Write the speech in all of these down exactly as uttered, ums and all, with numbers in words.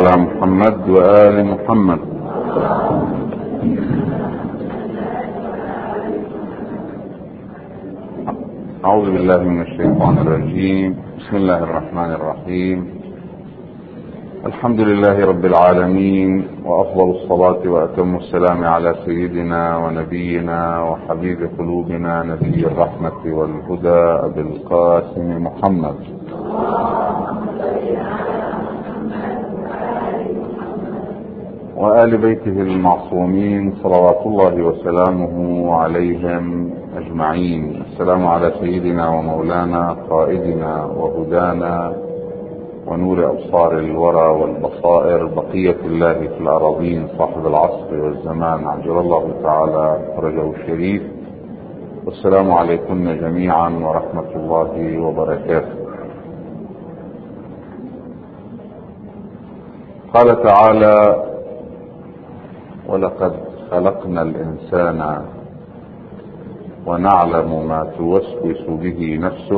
على محمد وآل محمد. أعوذ بالله من الشيطان الرجيم. بسم الله الرحمن الرحيم. الحمد لله رب العالمين، وأفضل الصلاة وأتم السلام على سيدنا ونبينا وحبيب قلوبنا نبي الرحمة والهدى أبي القاسم محمد وآل بيته المعصومين صلوات الله وسلامه عليهم أجمعين. السلام على سيدنا ومولانا قائدنا وهدانا ونور أبصار الورى والبصائر بقية الله في الأراضين صاحب العصر والزمان عجل الله تعالى فرجه الشريف. والسلام عليكم جميعا ورحمة الله وبركاته. قال تعالى: ولقد خلقنا الإنسان ونعلم ما توسوس به نفسه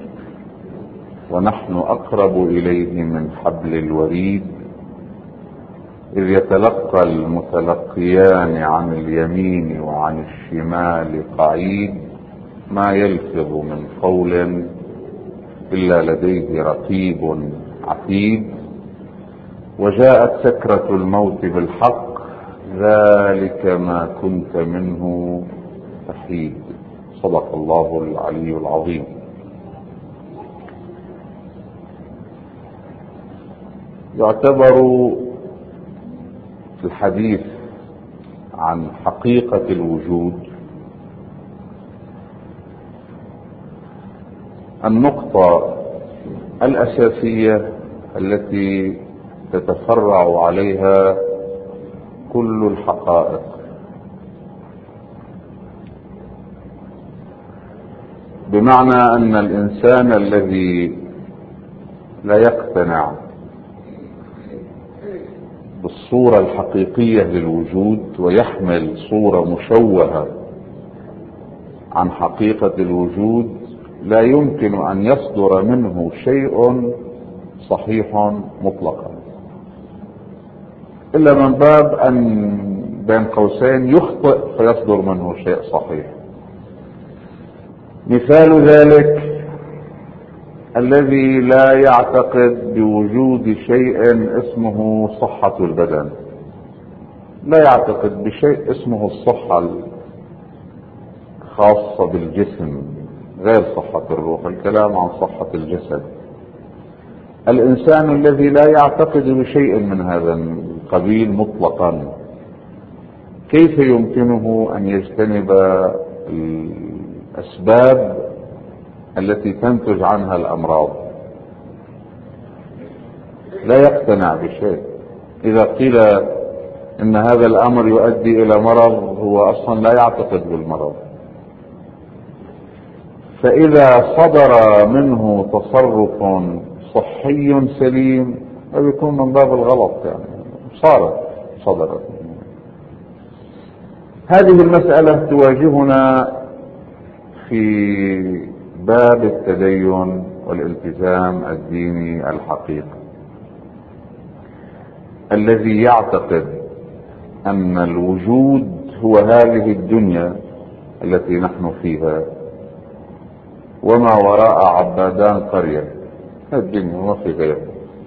ونحن أقرب إليه من حبل الوريد إذ يتلقى المتلقيان عن اليمين وعن الشمال قعيد ما يلفظ من قول إلا لديه رقيب عتيد وجاءت سكرة الموت بالحق ذلك ما كنت منه تحيد. صدق الله العلي العظيم. يعتبر الحديث عن حقيقة الوجود النقطة الأساسية التي تتفرع عليها كل الحقائق، بمعنى أن الإنسان الذي لا يقتنع بالصورة الحقيقية للوجود ويحمل صورة مشوهة عن حقيقة الوجود لا يمكن أن يصدر منه شيء صحيح مطلقا، إلا من باب أن بين قوسين يخطئ فيصدر منه شيء صحيح. مثال ذلك الذي لا يعتقد بوجود شيء اسمه صحة البدن، لا يعتقد بشيء اسمه الصحة الخاصة بالجسم غير صحة الروح، الكلام عن صحة الجسد. الإنسان الذي لا يعتقد بشيء من هذا القبيل مطلقا كيف يمكنه أن يجتنب الأسباب التي تنتج عنها الأمراض؟ لا يقتنع بشيء. إذا قيل إن هذا الأمر يؤدي إلى مرض هو أصلا لا يعتقد بالمرض، فإذا صدر منه تصرف صحي سليم فبيكون من باب الغلط، يعني صارت صدرت. هذه المسألة تواجهنا في باب التدين والالتزام الديني الحقيقي، الذي يعتقد أن الوجود هو هذه الدنيا التي نحن فيها وما وراء عبادان قرية، الدنيا وما في غيرها.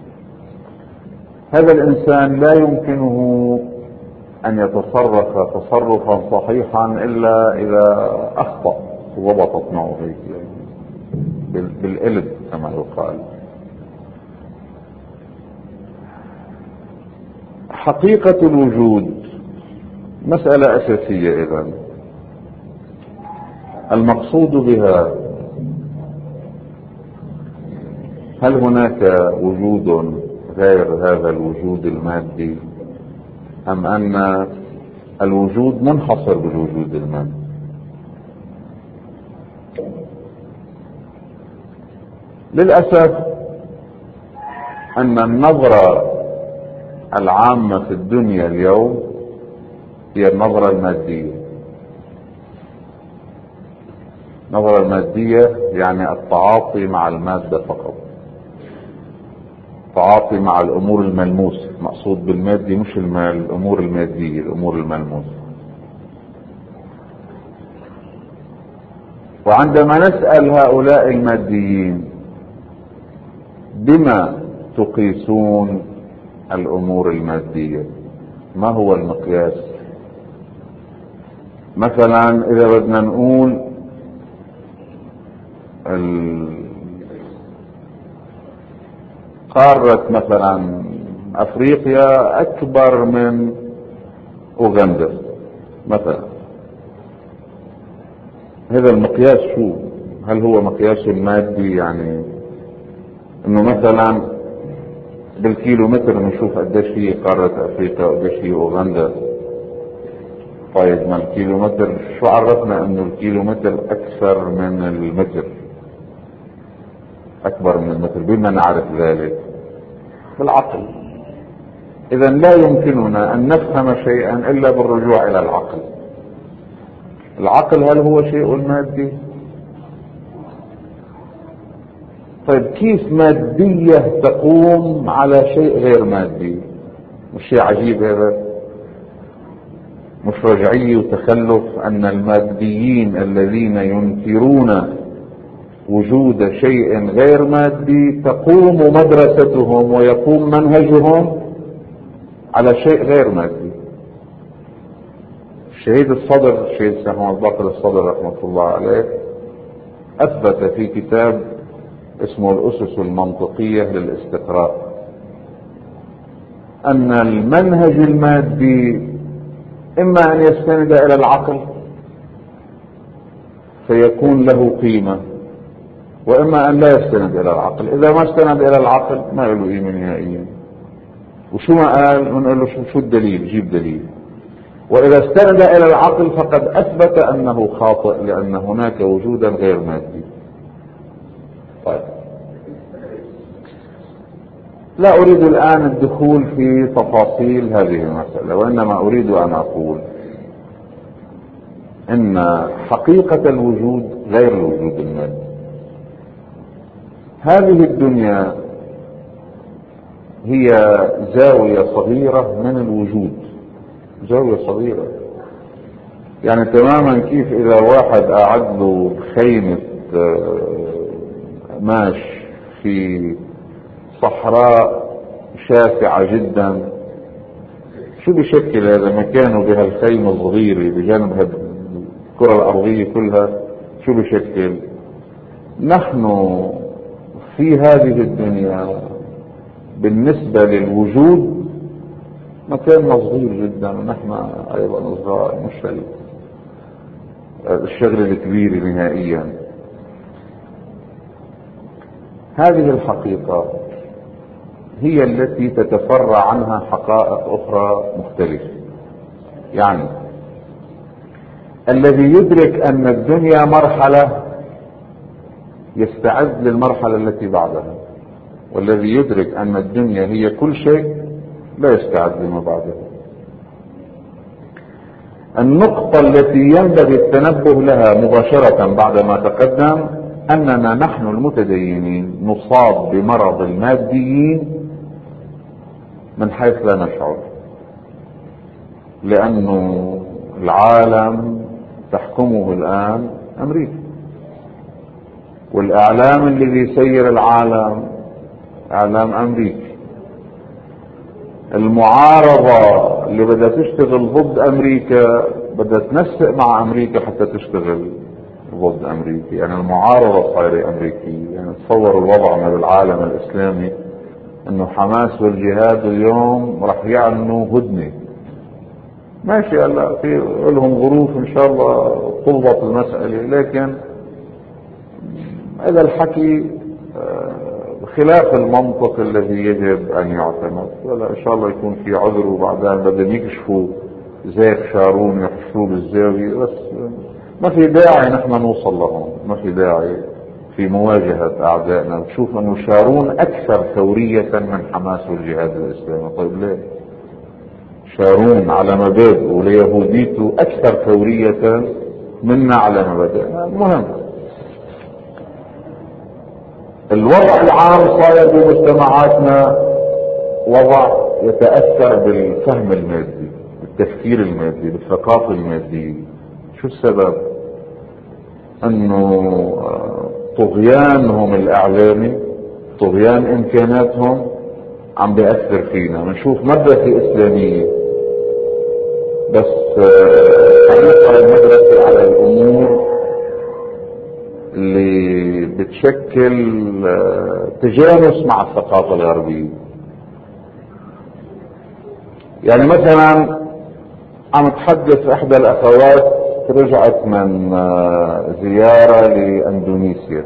هذا الإنسان لا يمكنه أن يتصرف تصرفا صحيحا إلا إذا أخطأ وضبطت معه هيك بالقلب كما يقال. حقيقة الوجود مسألة أساسية. إذن المقصود بها هل هناك وجود غير هذا الوجود المادي، أم أن الوجود منحصر بالوجود المادي؟ للأسف أن النظرة العامة في الدنيا اليوم هي النظرة المادية. النظرة المادية يعني التعاطي مع المادة فقط. التعاطي مع الامور الملموسة. مقصود بالمادي مش المال، الامور المادية، الامور الملموسة. وعندما نسأل هؤلاء الماديين بما تقيسون الامور المادية، ما هو المقياس؟ مثلا اذا بدنا نقول قارة مثلا افريقيا اكبر من اوغندا مثلا، هذا المقياس شو؟ هل هو مقياس مادي؟ يعني انه مثلا بالكيلومتر نشوف قديش هي قارة افريقيا وقديش هي اوغندا. طيب ما الكيلومتر شو عرفنا انه الكيلومتر اكثر من المتر، اكبر من المتر؟ بما نعرف ذلك بالعقل. اذا لا يمكننا ان نفهم شيئا الا بالرجوع الى العقل. العقل هل هو شيء مادي؟ طيب كيف مادية تقوم على شيء غير مادي؟ مش شيء عجيب هذا؟ مش رجعي وتخلف ان الماديين الذين ينكرون وجود شيء غير مادي تقوم مدرستهم ويقوم منهجهم على شيء غير مادي. الشهيد الصدر، الشهيد محمد باقر الصدر رحمة الله عليه، اثبت في كتاب اسمه الاسس المنطقية للاستقراء ان المنهج المادي اما ان يستند الى العقل فيكون له قيمة، واما ان لا يستند الى العقل. اذا ما استند الى العقل ما له قيمة نهائيا. وشو ما قال بنقول له شو الدليل؟ جيب دليل. واذا استند الى العقل فقد اثبت انه خاطئ لان هناك وجودا غير مادي. طيب لا اريد الان الدخول في تفاصيل هذه المسألة، وانما اريد ان اقول ان حقيقة الوجود غير الوجود المادي. هذه الدنيا هي زاوية صغيرة من الوجود، زاوية صغيرة. يعني تماما كيف اذا واحد قعد له خيمة ماش في صحراء شاسعة جدا، شو بشكل هذا مكانه بهالخيمة الصغيرة بجانب الكرة الارضية كلها؟ شو بشكل؟ نحن في هذه الدنيا بالنسبة للوجود مكاننا صغير جدا، ونحن ايضا صغار، مش الشغل الكبير نهائيا. هذه الحقيقة هي التي تتفرع عنها حقائق اخرى مختلفة. يعني الذي يدرك ان الدنيا مرحلة يستعد للمرحلة التي بعدها، والذي يدرك ان الدنيا هي كل شيء لا يستعد لما بعدها. النقطة التي ينبغي التنبه لها مباشرة بعدما تقدم اننا نحن المتدينين نصاب بمرض الماديين من حيث لا نشعر، لانه العالم تحكمه الان امريكا، والاعلام اللي بيسير العالم اعلام امريكي. المعارضة اللي بدها تشتغل ضد امريكا بدها تنسق مع امريكا حتى تشتغل ضد امريكا. يعني المعارضة صايرة امريكية. يعني تصوروا الوضع من العالم الاسلامي انه حماس والجهاد اليوم راح يعلنوا هدنة. ماشي، هلا في لهم ظروف ان شاء الله تضبط المسألة، لكن هذا الحكي خلاف المنطق الذي يجب ان يعتمد. ولا ان شاء الله يكون في عذر، وبعدين بدهم يكشفوا زيخ شارون يحشوه بالزاوية. بس ما في داعي نحن نوصل لهم، ما في داعي في مواجهة اعدائنا. بتشوف انه شارون اكثر ثورية من حماس والجهاد الاسلامي. طيب ليه؟ شارون على مبادئه وليهوديته اكثر ثورية منا على مبادئنا. المهم الوضع العام صاير بمجتمعاتنا وضع يتأثر بالفهم المادي، بالتفكير المادي، بالثقافة المادية. شو السبب؟ انه طغيانهم الاعلامي، طغيان امكاناتهم عم بيأثر فينا. بنشوف مدرسة اسلامية بس حريصة المدرسة على الامور اللي بتشكل تجانس مع الثقافة الغربية. يعني مثلا عم تحدث احدى الاخوات رجعت من زيارة لاندونيسيا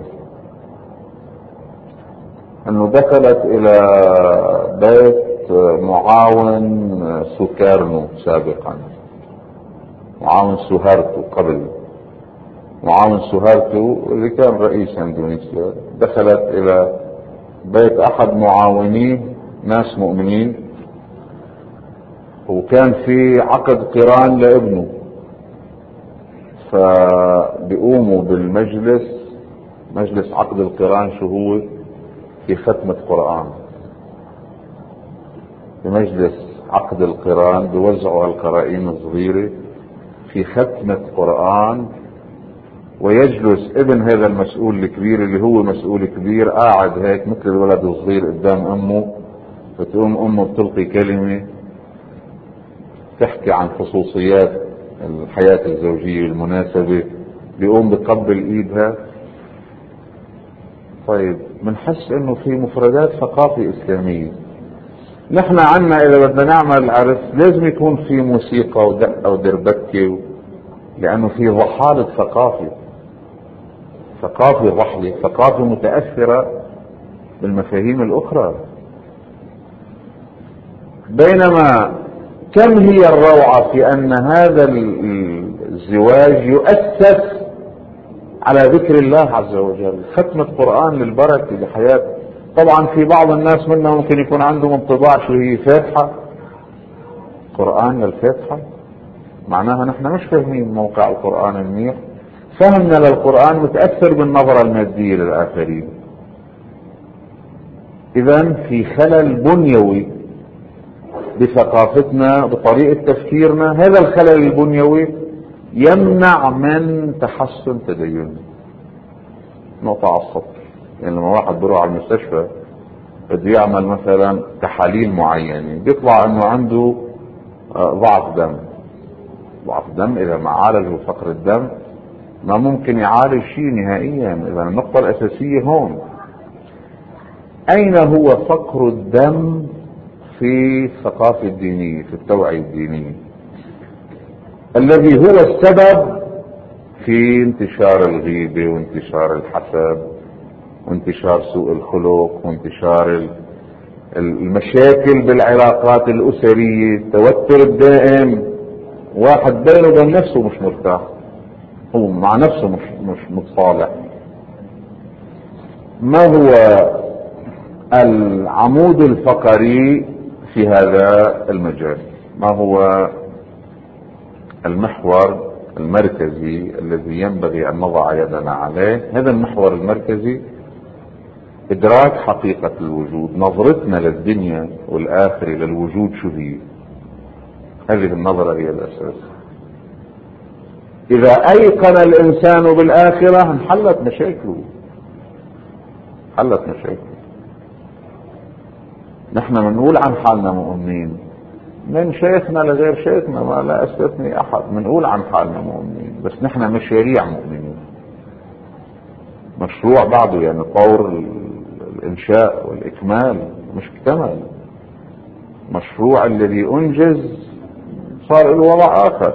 انه دخلت الى بيت معاون سوكارنو سابقا، معاون سوهارتو قبل، معاون سوهارتو اللي كان رئيس اندونيسيا. دخلت الى بيت احد معاونيه ناس مؤمنين، وكان في عقد قران لابنه، فبيقوموا بالمجلس، مجلس عقد القران شو هو؟ في ختمة قرآن. في مجلس عقد القران بيوزعوا القرائن الصغيرة في ختمة قرآن، ويجلس ابن هذا المسؤول الكبير اللي هو مسؤول كبير قاعد هيك مثل الولد الصغير قدام امه، فتقوم امه بتلقي كلمة تحكي عن خصوصيات الحياة الزوجية المناسبة، بيقوم بقبل ايدها. طيب بنحس انه في مفردات ثقافة اسلامية. نحن عنا اذا بدنا نعمل عرس لازم يكون في موسيقى ودقة ودربكة، لانه في ضحالة ثقافة، ثقافة ضحلة، ثقافة متأثرة بالمفاهيم الاخرى. بينما كم هي الروعة في ان هذا الزواج يؤسس على ذكر الله عز وجل، ختمة قرآن للبركة لحياة. طبعا في بعض الناس منا ممكن يكون عندهم انطباع شو هي فاتحة، قرآن للفاتحة، معناها نحن مش فاهمين موقع القرآن منيح. فهمنا للقرآن متأثر بالنظرة المادية للآخرين. إذن في خلل بنيوي بثقافتنا، بطريقة تفكيرنا. هذا الخلل البنيوي يمنع من تحسن تديننا. نقطة على السطر. يعني لما واحد بيروح على المستشفى بده يعمل مثلا تحاليل معينة، بيطلع انه عنده ضعف دم. ضعف دم اذا ما عالجه فقر الدم ما ممكن يعالج شيء نهائيا. اذا النقطة الاساسية هون، اين هو فقر الدم في الثقافة الدينية، في التوعية الدينية، الذي هو السبب في انتشار الغيبة وانتشار الحسد وانتشار سوء الخلق وانتشار المشاكل بالعلاقات الأسرية، التوتر الدائم. واحد بينه وبين نفسه مش مرتاح، هو مع نفسه مش مش متصالح. ما هو العمود الفقري في هذا المجال؟ ما هو المحور المركزي الذي ينبغي ان نضع يدنا عليه؟ هذا المحور المركزي ادراك حقيقة الوجود، نظرتنا للدنيا والاخرة للوجود شو هي. هذه النظرة هي الاساس. اذا ايقن الانسان بالاخرة انحلت مشاكله، حلت مشاكله. نحن بنقول عن حالنا مؤمنين، من شيخنا لغير شيخنا ما لا استثني احد، بنقول عن حالنا مؤمنين، بس نحن مشاريع مؤمنين. مشروع بعده، يعني طور الانشاء والاكمال مش اكتمل. مشروع الذي انجز صار له وضع اخر.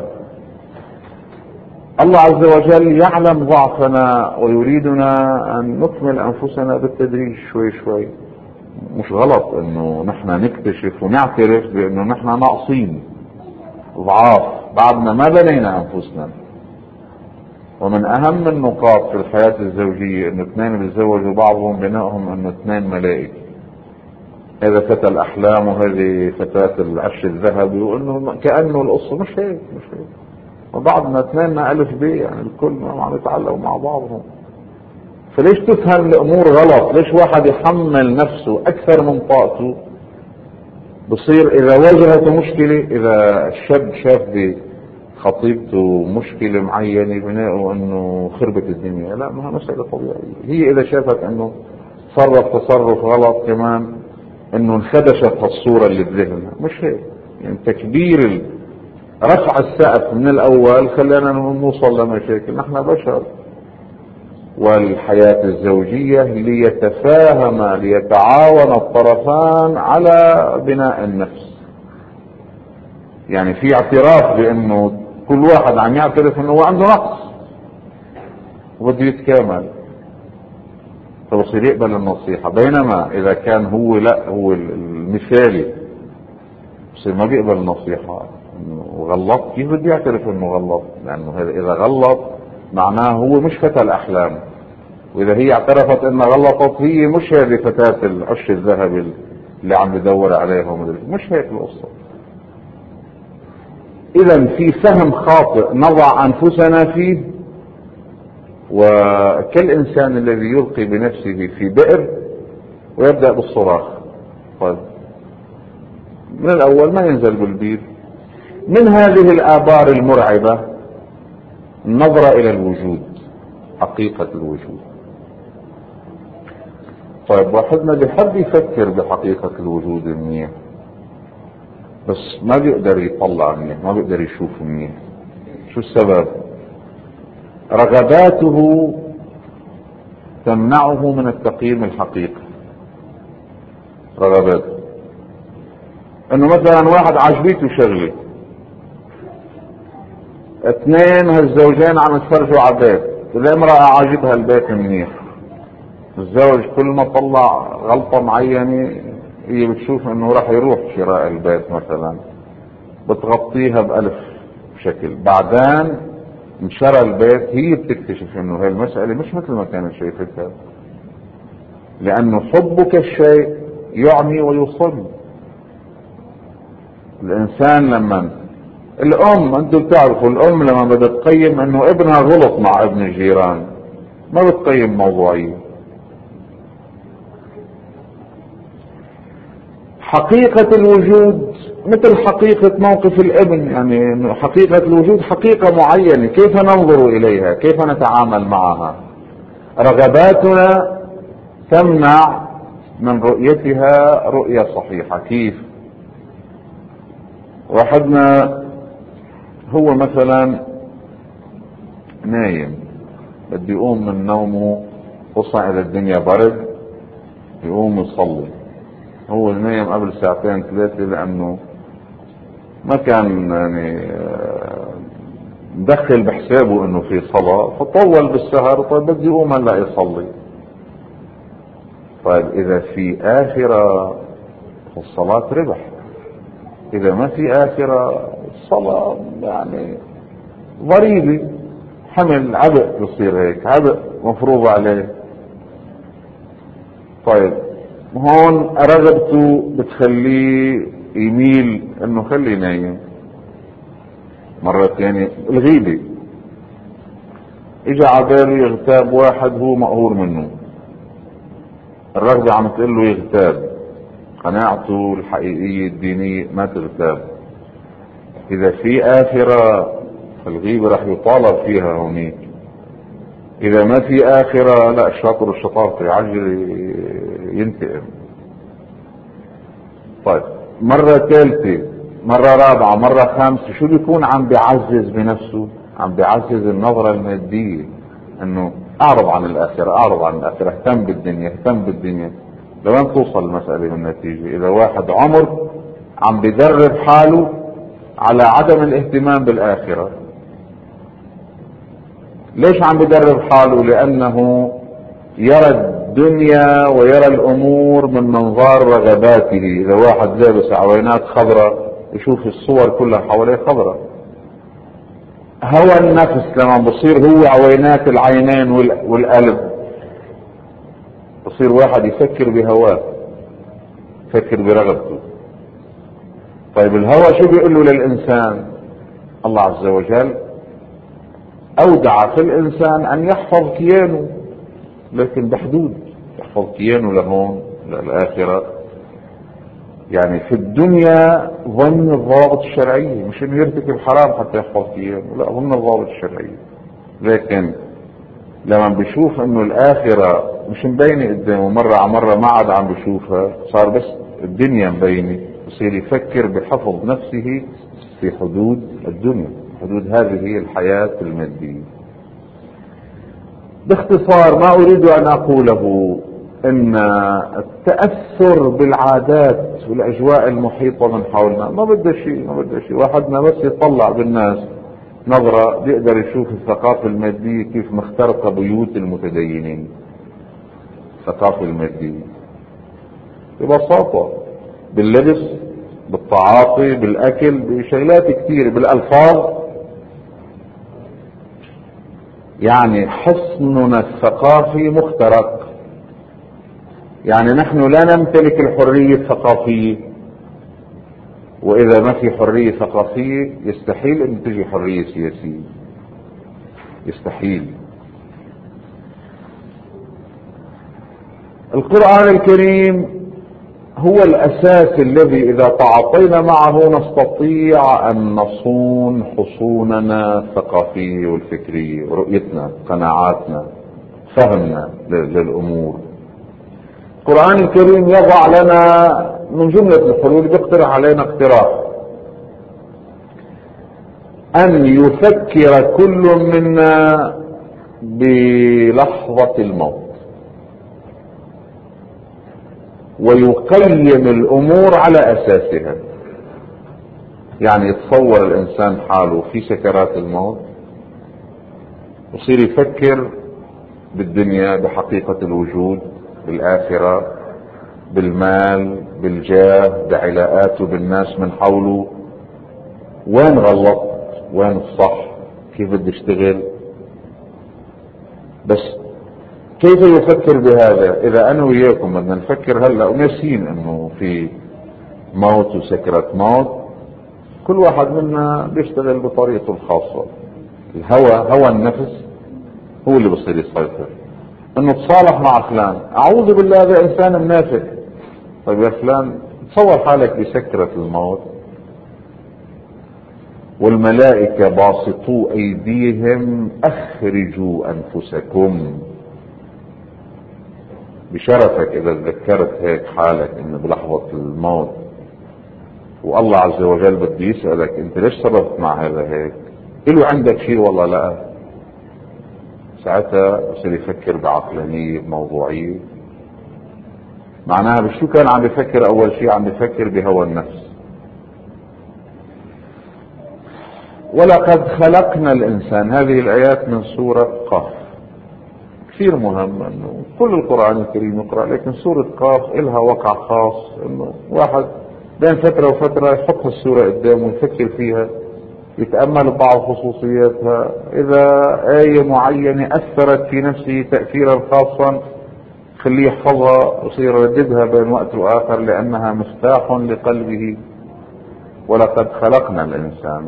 الله عز وجل يعلم ضعفنا ويريدنا ان نكمل انفسنا بالتدريج شوي شوي. مش غلط انه نحن نكتشف ونعترف بانه نحن ناقصين ضعاف، بعدنا ما بنينا انفسنا. ومن اهم النقاط في الحياة الزوجية انه اثنين بيتزوجوا بعضهم بنائهم انه اثنين ملائكة. هذا فتى الاحلام وهذه فتاة العش الذهبي، وانه كأنه القصة مش هيك مش هيك. وبعضنا اثنين الف بي، يعني الكل ما عم يتعلقوا مع بعضهم. فليش تفهم الامور غلط؟ ليش واحد يحمل نفسه اكثر من طاقته بصير اذا واجهته مشكلة، اذا الشاب شاف بخطيبته مشكلة معينة بناءه انه خربت الدنيا، لا، ما مسألة طبيعية. هي اذا شافت انه تصرف تصرف غلط كمان انه انخدشت هالصورة اللي بذهنها، مش هيك يعني. تكبير رفع السقف من الاول خلينا نوصل لمشاكل. نحن بشر، والحياة الزوجية ليتفاهم ليتعاون الطرفان على بناء النفس. يعني في اعتراف بانه كل واحد عم يعترف انه هو عنده نقص وبده يتكامل، فبصير يقبل النصيحة. بينما اذا كان هو لا، هو المثالي، بصير ما بيقبل النصيحة. انه غلط، كيف بده يعترف انه غلط؟ لانه اذا غلط معناه هو مش فتى الاحلام، واذا هي اعترفت انها غلطت هي مش هذه فتاة العش الذهبي اللي عم بدور عليها، مش هيك القصة. اذا في فهم خاطئ نضع انفسنا فيه، وكالانسان الذي يلقي بنفسه في بئر ويبدأ بالصراخ. طيب من الاول ما ينزل بالبير. من هذه الآبار المرعبة النظرة الى الوجود، حقيقة الوجود. طيب واحدنا بحب يفكر بحقيقة الوجود منيح، بس ما بيقدر يطلع منيح، ما بيقدر يشوف منيح. شو السبب؟ رغباته تمنعه من التقييم الحقيقي. رغباته انه مثلا واحد عجبيته شغله، اثنين هالزوجين عم يتفرجوا على بيت، الامرأة عاجبها البيت منيح، الزوج كل ما طلع غلطة معينة هي بتشوف انه راح يروح شراء البيت مثلا، بتغطيها بألف شكل. بعدين انشرى البيت هي بتكتشف انه هاي المسألة مش مثل ما كانت شايفتها، لانه حبك الشيء يعمي ويصم. الانسان لما الام، انتم بتعرفوا الام لما بدها تقيم انه ابنها غلط مع ابن الجيران ما بتقيم موضوعية. حقيقة الوجود مثل حقيقة موقف الابن، يعني حقيقة الوجود حقيقة معينة، كيف ننظر اليها، كيف نتعامل معها. رغباتنا تمنع من رؤيتها رؤية صحيحة. كيف؟ واحدنا هو مثلا نايم، بده يقوم من نومه، خصوصا اذا الدنيا برد، يقوم يصلي. هو نايم قبل ساعتين ثلاثة لانه ما كان يعني مدخل بحسابه انه في صلاة، فطول بالسهر. طيب بده يقوم هلا يصلي. طيب اذا في اخرة الصلاة ربح، اذا ما في اخرة الصلاة يعني ضريبة، حمل عبء، بصير هيك عبء مفروض عليه. طيب هون رغبته بتخليه يميل انه خلي نايم. مرة ثانية الغيبة، اجى عباله يغتاب واحد هو مقهور منه، الرغبة عم تقول له يغتاب، قناعته الحقيقية الدينية ما تغتاب. اذا في اخرة الغيبة رح يطالب فيها هونيك، اذا ما في اخرة لا، الشاطر الشطارة يعجل ينتقم. طيب مرة ثالثة، مرة رابعة، مرة خامسة، شو بيكون عم بيعزز بنفسه؟ عم بيعزز النظرة المادية، انه اعرض عن الاخرة، اعرض عن الاخرة، اهتم بالدنيا، اهتم بالدنيا. لوين توصل المسألة بالنتيجة؟ اذا واحد عمر عم بيدرب حاله على عدم الاهتمام بالاخرة. ليش عم بدرب حاله؟ لانه يرى الدنيا ويرى الامور من منظار رغباته. اذا واحد لابس عوينات خضراء يشوف الصور كلها حواليه خضراء. هوى النفس لما بصير هو عوينات العينين والقلب، بصير واحد يفكر بهواه، يفكر برغبته. طيب الهوى شو بيقول له للانسان؟ الله عز وجل اودع في الانسان ان يحفظ كيانه، لكن بحدود. يحفظ كيانه لهون للاخرة، يعني في الدنيا ضمن الضوابط الشرعية، مش انه يرتكب حرام حتى يحفظ فيه، لا، ضمن الضوابط الشرعية. لكن لما بيشوف انه الاخرة مش مبينة قدامه، مرة على مرة ما عاد عم بيشوفها، صار بس الدنيا مبينة، بصير يفكر بحفظ نفسه في حدود الدنيا، حدود هذه الحياة المادية. باختصار ما اريد ان اقوله ان التأثر بالعادات والاجواء المحيطة من حولنا ما بده شيء، ما بده شيء، واحدنا بس يطلع بالناس نظرة بيقدر يشوف الثقافة المادية كيف مخترقة بيوت المتدينين. الثقافة المادية ببساطة باللبس، بالتعاطي، بالاكل، بشغلات كثير، بالالفاظ. يعني حصننا الثقافي مخترق. يعني نحن لا نمتلك الحرية الثقافية، واذا ما في حرية ثقافية يستحيل ان تجي حرية سياسية، يستحيل. القرآن الكريم هو الاساس الذي اذا تعاطينا معه نستطيع ان نصون حصوننا الثقافية والفكرية، رؤيتنا، قناعاتنا، فهمنا للامور. القرآن الكريم يضع لنا من جملة الحلول، بيقترح علينا اقتراح ان يفكر كل منا بلحظة الموت ويقيم الامور على اساسها. يعني يتصور الانسان حاله في سكرات الموت ويصير يفكر بالدنيا، بحقيقة الوجود، بالاخرة، بالمال، بالجاه، بعلاقاته بالناس من حوله، وين غلط، وين الصح، كيف بدي اشتغل. بس كيف يفكر بهذا؟ اذا انا وياكم بدنا نفكر هلا وناسين انه في موت وسكرة موت، كل واحد منا بيشتغل بطريقته الخاصة. الهوى، هوى النفس هو اللي بصير يسيطر، انه تصالح مع فلان، اعوذ بالله هذا انسان منافق. طيب يا فلان تصور حالك بسكرة الموت والملائكة باسطوا ايديهم اخرجوا انفسكم. بشرفك اذا تذكرت هيك حالك انه بلحظة الموت والله عز وجل بده يسألك انت ليش صرفت مع هذا هيك، إله عندك شيء والله لا، ساعتها بصير يفكر بعقلانية، بموضوعية. معناها بشو كان عم بفكر؟ اول شيء عم بفكر بهوى النفس. ولقد خلقنا الانسان، هذه الايات من سورة قاف. كثير مهم انه كل القرآن الكريم يقرأ، لكن سورة قاف لها وقع خاص، انه واحد بين فترة وفترة يحط السورة قدامه ويفكر فيها، يتأمل بعض خصوصياتها. اذا آية معينة اثرت في نفسه تأثيرا خاصا خليه يحفظها ويصير يرددها بين وقت واخر، لانها مفتاح لقلبه. ولقد خلقنا الانسان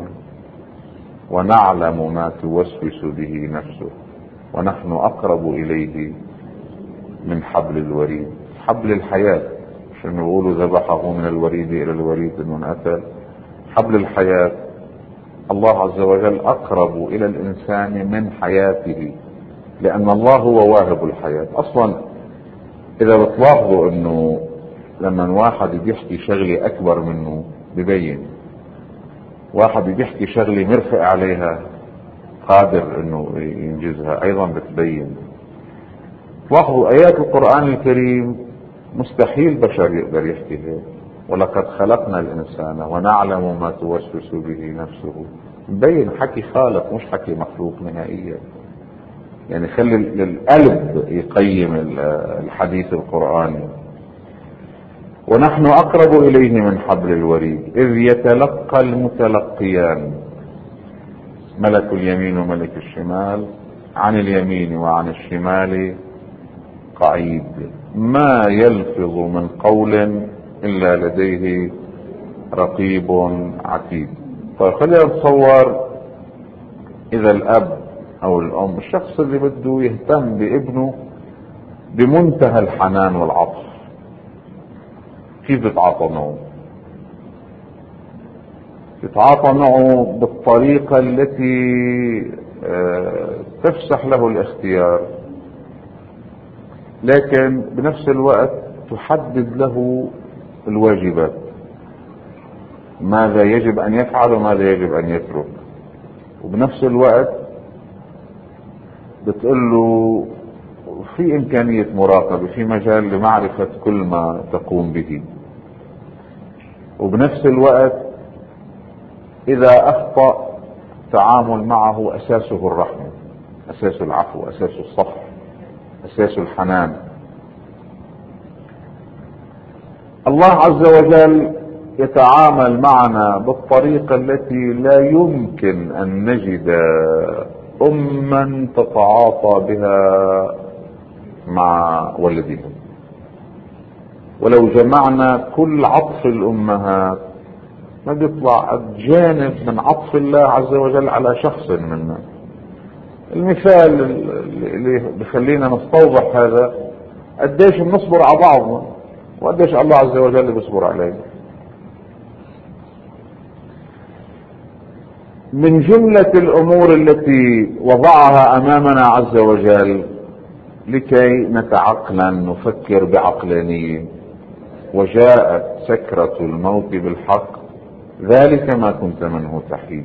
ونعلم ما توسوس به نفسه ونحن اقرب اليه من حبل الوريد. حبل الحياة، عشان يقولوا ذبحه من الوريد الى الوريد انه انقتل. حبل الحياة، الله عز وجل اقرب الى الانسان من حياته، لان الله هو واهب الحياة. اصلا اذا بتلاحظوا انه لما واحد بيحكي شغلة اكبر منه ببين، واحد بيحكي شغلة مرفق عليها قادر انه ينجزها ايضا بتبين. لاحظوا ايات القرآن الكريم مستحيل بشر يقدر يحكي هيك. ولقد خلقنا الانسان ونعلم ما توسوس به نفسه، مبين حكي خالق مش حكي مخلوق نهائيا. يعني خلي القلب يقيم الحديث القرآني. ونحن اقرب اليه من حبل الوريد اذ يتلقى المتلقيان، ملك اليمين وملك الشمال، عن اليمين وعن الشمال قعيد، ما يلفظ من قول الا لديه رقيب عتيد. طيب خلينا نتصور اذا الاب او الام، الشخص اللي بده يهتم بابنه بمنتهى الحنان والعطف، كيف بتعاطى معه؟ يتعاطى معه بالطريقة التي تفسح له الاختيار، لكن بنفس الوقت تحدد له الواجبات، ماذا يجب ان يفعل وماذا يجب ان يترك، وبنفس الوقت بتقول له في امكانية مراقبة، في مجال لمعرفة كل ما تقوم به. وبنفس الوقت اذا اخطأ التعامل معه اساسه الرحمة، اساسه العفو، اساسه الصفح، اساسه الحنان. الله عز وجل يتعامل معنا بالطريقة التي لا يمكن ان نجد اما تتعاطى بها مع ولدها. ولو جمعنا كل عطف الامهات ما بيطلع جانب من عطف الله عز وجل على شخص منا. المثال اللي بخلينا نستوضح هذا، قديش بنصبر على بعضنا وقديش الله عز وجل بيصبر علينا. من جملة الامور التي وضعها امامنا عز وجل لكي نتعقلا نفكر بعقلانية، وجاءت سكرة الموت بالحق ذلك ما كنت منه تحيد.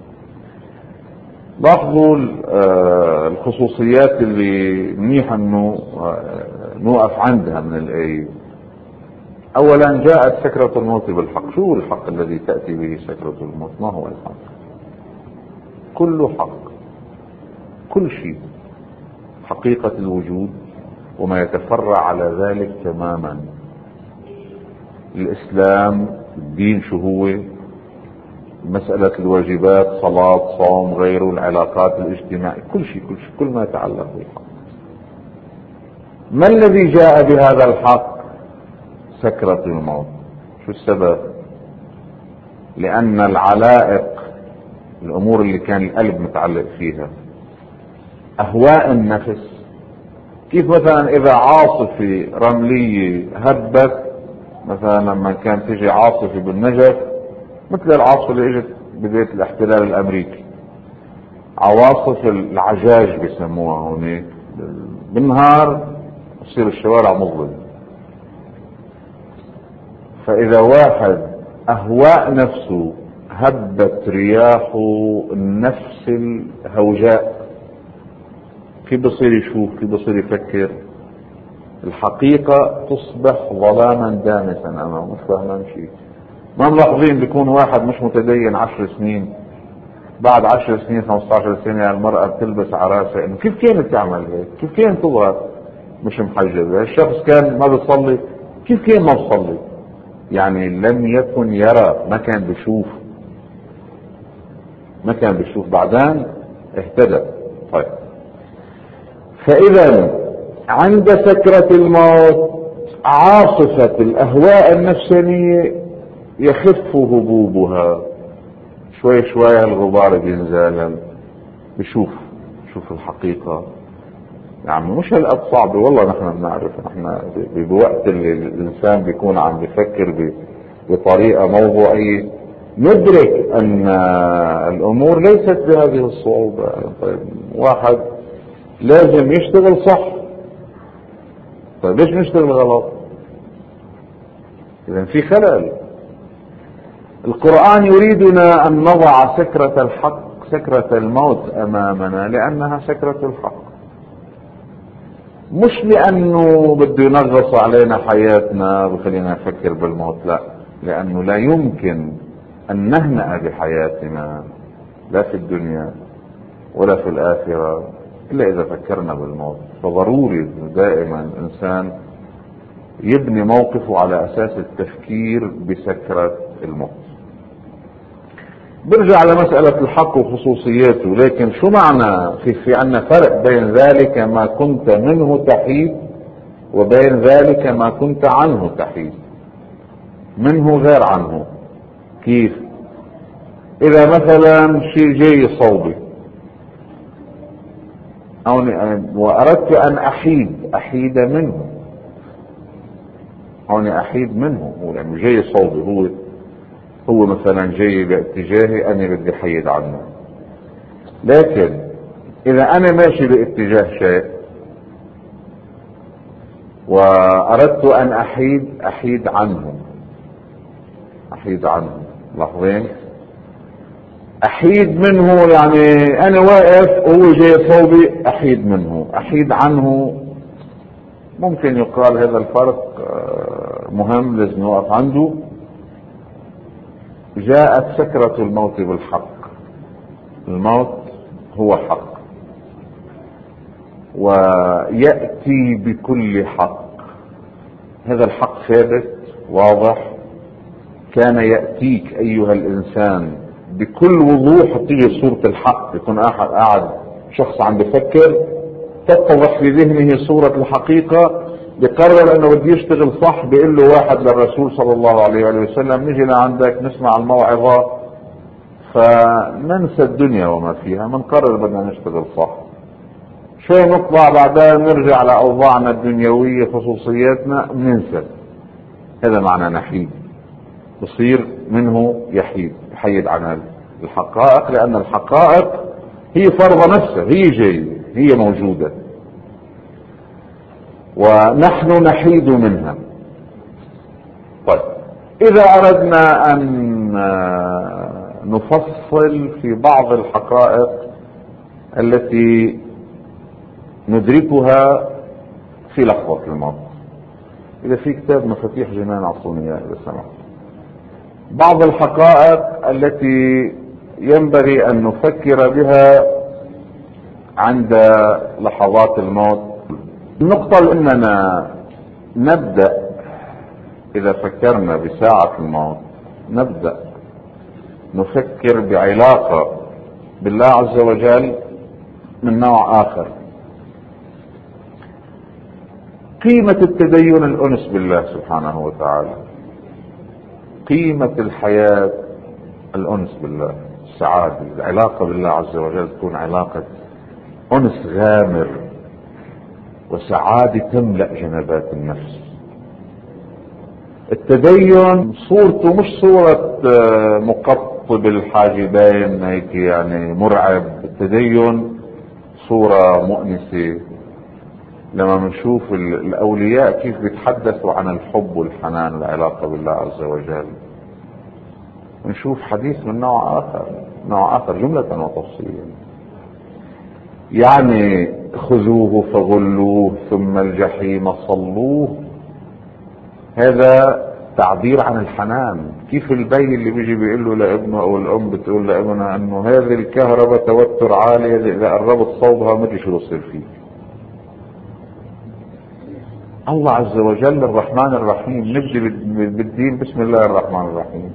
لاحظوا الخصوصيات اللي منيح انه نوقف عندها من الآية. اولا جاءت سكرة الموت بالحق. شو الحق الذي تأتي به سكرة الموت؟ ما هو الحق؟ كل حق، كل شيء، حقيقة الوجود وما يتفرع على ذلك تماما. الاسلام الدين شو هو؟ مسألة الواجبات، صلاة، صوم، غيره، العلاقات الاجتماعية، كل شيء كل شيء كل ما يتعلق بالحق. ما الذي جاء بهذا الحق؟ سكرة الموت. شو السبب؟ لأن العلائق، الأمور اللي كان القلب متعلق فيها، أهواء النفس، كيف مثلا إذا عاصفة رملية هبت، مثلا لما كان تجي عاصفة بالنجف مثل العاصفة اللي اجت بداية الاحتلال الامريكي، عواصف العجاج بيسموها هونيك، بالنهار تصير الشوارع مظلمة. فاذا واحد اهواء نفسه هبت رياحه النفس الهوجاء، كيف بصير يشوف؟ كيف بصير يفكر؟ الحقيقة تصبح ظلاما دامسا امامه، مش فاهمان شيء. ما ملاحظين بيكون واحد مش متدين عشر سنين، بعد عشر سنين خمسة عشر سنة المرأة بتلبس عراسة، انه كيف كانت تعمل هيك؟ كيف كانت تظهر مش محجبة؟ الشخص كان ما بيصلي، كيف كان ما بيصلي؟ يعني لم يكن يرى، ما كان بيشوف، ما كان بيشوف، بعدين اهتدى. طيب، فاذا عند سكرة الموت عاصفة الاهواء النفسانية يخف هبوبها، شوي شوي الغبار بينزال، بشوف شوف الحقيقة. يعني مش هالقد صعبة والله، نحن بنعرف، نحن بوقت اللي الانسان بيكون عم بيفكر بطريقة موضوعية ندرك ان الامور ليست بهذه الصعوبة. طيب واحد لازم يشتغل صح، طيب ليش نشتغل غلط؟ اذا في خلل. القرآن يريدنا ان نضع سكرة الحق، سكرة الموت امامنا، لانها سكرة الحق، مش لانه بده ينغص علينا حياتنا بخلينا نفكر بالموت، لا، لانه لا يمكن ان نهنأ بحياتنا لا في الدنيا ولا في الاخرة الا اذا فكرنا بالموت. فضروري دائما الانسان يبني موقفه على اساس التفكير بسكرة الموت. برجع على مسألة الحق وخصوصياته، لكن شو معنى في في عنا فرق بين ذلك ما كنت منه تحيد وبين ذلك ما كنت عنه تحيد. منه غير عنه. كيف؟ اذا مثلا شيء جاي صوبي او واردت ان احيد احيد منه، هون احيد منه، هو يعني جاي صوبي، هو هو مثلا جاي باتجاهي انا بدي حيد عنه، لكن اذا انا ماشي باتجاه شيء واردت ان احيد احيد عنه احيد عنه لاحظين، احيد منه يعني انا واقف وهو جاي صوبي احيد منه، احيد عنه. ممكن يقال هذا الفرق مهم لازم نوقف عنده. جاءت سكرة الموت بالحق، الموت هو حق ويأتي بكل حق، هذا الحق ثابت واضح، كان يأتيك ايها الانسان بكل وضوح. تيجي صورة الحق، يكون احد قاعد شخص عم بفكر، تتضح في ذهنه صورة الحقيقة، بقرر انه بده يشتغل صح، بيقول له واحد للرسول صلى الله عليه وآله وسلم نجي لعندك نسمع الموعظة فننسى الدنيا وما فيها، منقرر بدنا نشتغل صح، شوي نطلع بعدين نرجع لأوضاعنا الدنيوية خصوصياتنا ننسى. هذا معنى نحيد، يصير منه يحيد، يحيد عن الحقائق، لأن الحقائق هي فرض نفسها، هي جاية، هي موجودة ونحن نحيد منها. طيب إذا أردنا أن نفصل في بعض الحقائق التي ندركها في لحظة الموت، إذا في كتاب مفاتيح جنان عصونية إذا سمحت، بعض الحقائق التي ينبغي أن نفكر بها عند لحظات الموت. النقطة أننا نبدأ إذا فكرنا بساعة الموت نبدأ نفكر بعلاقة بالله عز وجل من نوع آخر. قيمة التدين الأنس بالله سبحانه وتعالى، قيمة الحياة الأنس بالله، السعادة، العلاقة بالله عز وجل تكون علاقة أنس غامر وسعادة تملأ جنبات النفس. التدين صورته مش صورة مقطب الحاجبين هيك يعني مرعب، التدين صورة مؤنسة. لما بنشوف الأولياء كيف بيتحدثوا عن الحب والحنان والعلاقة بالله عز وجل، نشوف حديث من نوع آخر، نوع آخر جملة وتفصيلا. يعني خذوه فغلوه ثم الجحيم صلوه، هذا تعبير عن الحنان. كيف البي اللي بيجي بيقول له لابنه او الام بتقول لابنها انه هذه الكهرباء توتر عالي، اذا قربت صوبها ما ادري شو بصير فيه. الله عز وجل الرحمن الرحيم، نبدأ بالدين بسم الله الرحمن الرحيم،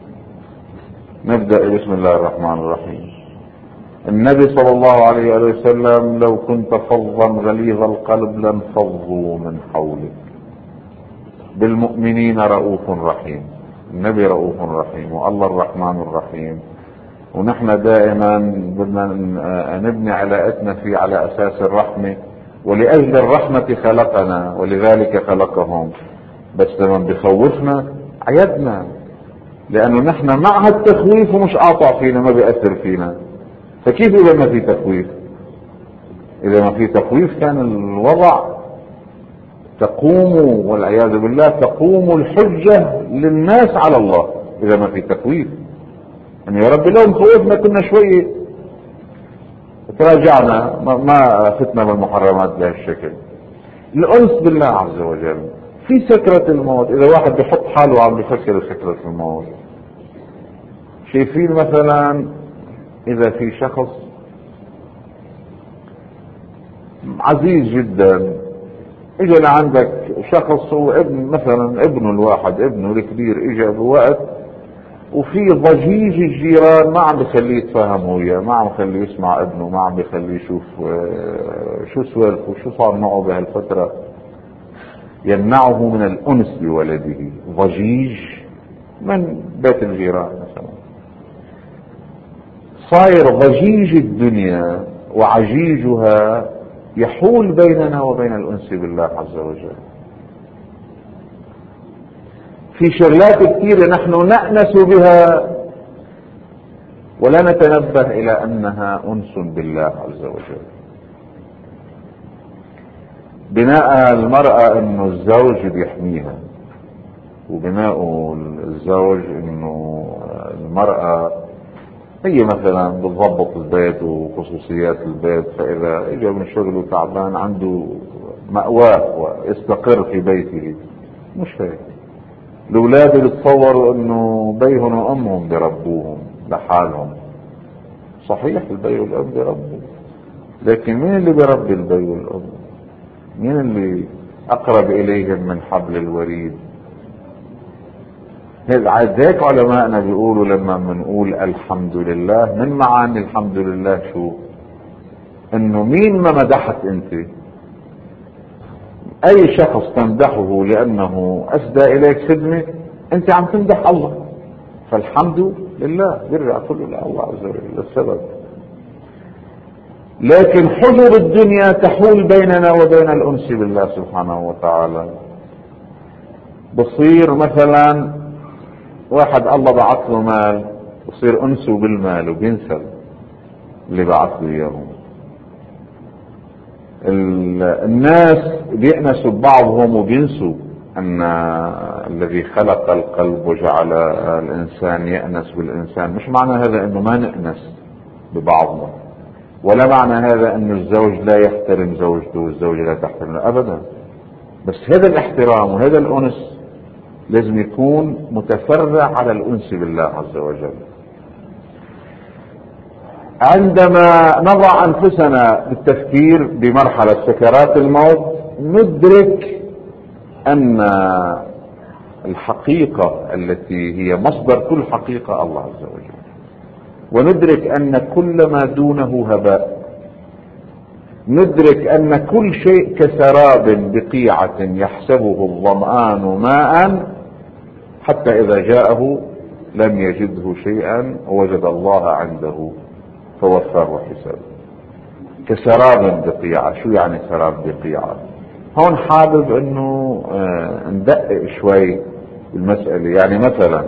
نبدأ بسم الله الرحمن الرحيم. النبي صلى الله عليه وسلم لو كنت فظا غليظ القلب لانفضوا من حولك، بالمؤمنين رؤوف رحيم. النبي رؤوف رحيم والله الرحمن الرحيم، ونحن دائما بدنا نبني علاقتنا في على اساس الرحمة، ولأجل الرحمة خلقنا ولذلك خلقهم. بس لما بخوفنا عيدنا، لأنه نحن مع التخويف ومش قاطع فينا، ما بيأثر فينا. فكيف إذا ما في تخويف؟ إذا ما في تخويف كان الوضع تقوم والعياذ بالله تقوم الحجة للناس على الله. إذا ما في تخويف يعني يا رب لو مخوفنا كنا شوية تراجعنا، ما فتنا بالمحرمات بهالشكل. الأنس بالله عز وجل في سكرة الموت. إذا واحد بيحط حاله عم بيفكر بسكرة الموت، شايفين مثلا إذا في شخص عزيز جدا اجى لعندك شخص هو ابن مثلا، ابنه الواحد ابنه الكبير اجى بوقت وفي ضجيج الجيران ما عم بخليه يتفاهم وياه، ما عم بخليه يسمع ابنه، ما عم بخليه يشوف شو سوالفه شو صار معه بهالفترة، يمنعه من الأنس بولده. ضجيج من بيت الجيران مثلا، صاير ضجيج الدنيا وعجيجها يحول بيننا وبين الأنس بالله عز وجل. في شغلات كثيرة نحن نأنس بها ولا نتنبه إلى أنها أنس بالله عز وجل. بناء المرأة أنه الزوج بيحميها، وبناء الزوج أنه المرأة هي مثلا بتضبط البيت وخصوصيات البيت، فإذا اجى من شغله تعبان عنده مأواه ويستقر في بيته. مش هيك. الأولاد بيتصوروا أنه بيهم وأمهم بربوهم لحالهم. صحيح البي والأم بربوا، لكن مين اللي بربي البي والأم؟ مين اللي أقرب إليهم من حبل الوريد؟ هيك علماءنا بيقولوا لما بنقول الحمد لله، من معاني الحمد لله شو؟ انه مين ما مدحت انت، اي شخص تمدحه لانه اسدى اليك خدمة، انت عم تمدح الله، فالحمد لله بيرجع كله لله عز وجل السبب. لكن حجر الدنيا تحول بيننا وبين الانس بالله سبحانه وتعالى. بصير مثلا واحد الله بعث له مال، بصير انسه بالمال وبينسى اللي بعث له اياه. الناس بيأنسوا ببعضهم وبينسوا ان الذي خلق القلب وجعل الانسان يأنس بالانسان. مش معنى هذا انه ما نأنس ببعضنا، ولا معنى هذا ان الزوج لا يحترم زوجته والزوجة لا تحترمه ابدا. بس هذا الاحترام وهذا الانس لازم يكون متفرع على الانس بالله عز وجل. عندما نضع انفسنا بالتفكير بمرحلة سكرات الموت ندرك ان الحقيقة التي هي مصدر كل حقيقة الله عز وجل، وندرك ان كل ما دونه هباء. ندرك ان كل شيء كسراب بقيعة يحسبه الظمآن ماء حتى اذا جاءه لم يجده شيئا ووجد الله عنده فوفاه حسابه. كسراب بقيعة. شو يعني سراب بقيعة؟ هون حابب انه آه ندقق شوي المسألة. يعني مثلا